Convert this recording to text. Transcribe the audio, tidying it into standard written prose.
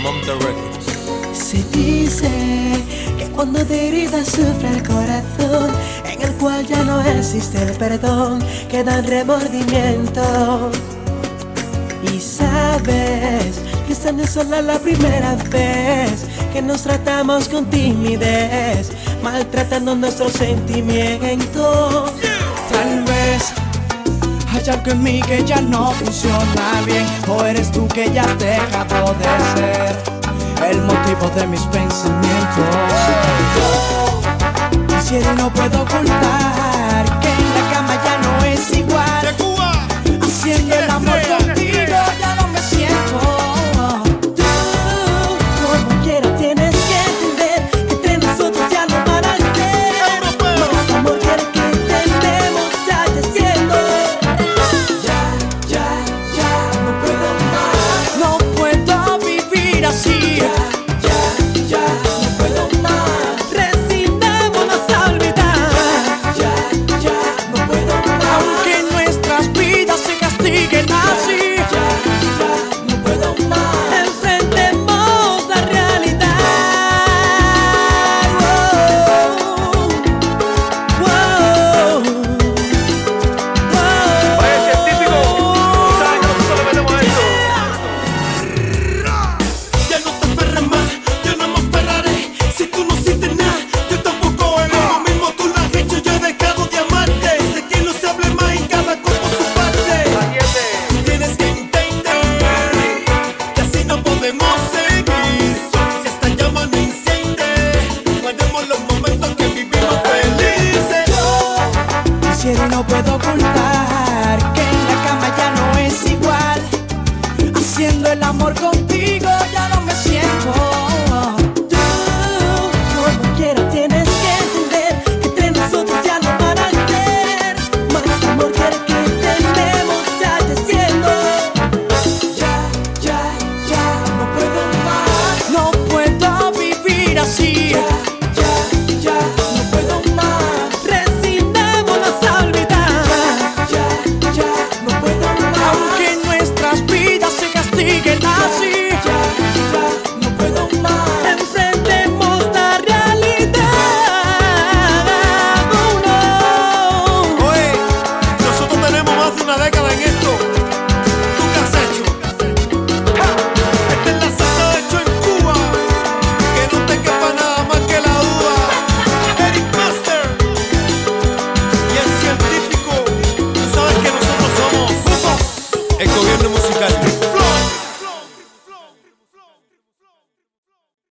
Mamta Records. Se dice que cuando de herida sufre el corazón, en el cual ya no existe el perdón, queda el remordimiento. Y sabes que esta no es solo la primera vez que nos tratamos con timidez, maltratando nuestros sentimientos. Tal vez hay algo en mí que ya no funciona bien, o eres tú que ya has dejado de ser el motivo de mis pensamientos. Quisiera y no puedo ocultar que en la cama ya no es igual. Haciendo el amor contigo ya no me siento. Tú, como quiera, tienes que entender que entre nosotros ya no van a ser más amor que el que tenemos ya creciendo. Ya no puedo más. No puedo vivir así. Ya no puedo más. Resignémonos a olvidar. Ya no puedo más. Aunque nuestras vidas se castiguen así, Ya no puedo más. Enfrentemos la realidad. Oye, científico, ¿sabes que nosotros le metemos a esto? Ya no te aferres más, yo no me aferraré. Si tú no sientes nada, yo tampoco haré lo mismo. Tú lo has hecho, yo he dejado de amarte. Sé que no se hable más y cada cuerpo su parte. Atiende. Tienes que entender que así no podemos seguir. Si esta llama no enciende, guardemos los momentos que vivimos felices. quisiera y no puedo ocultar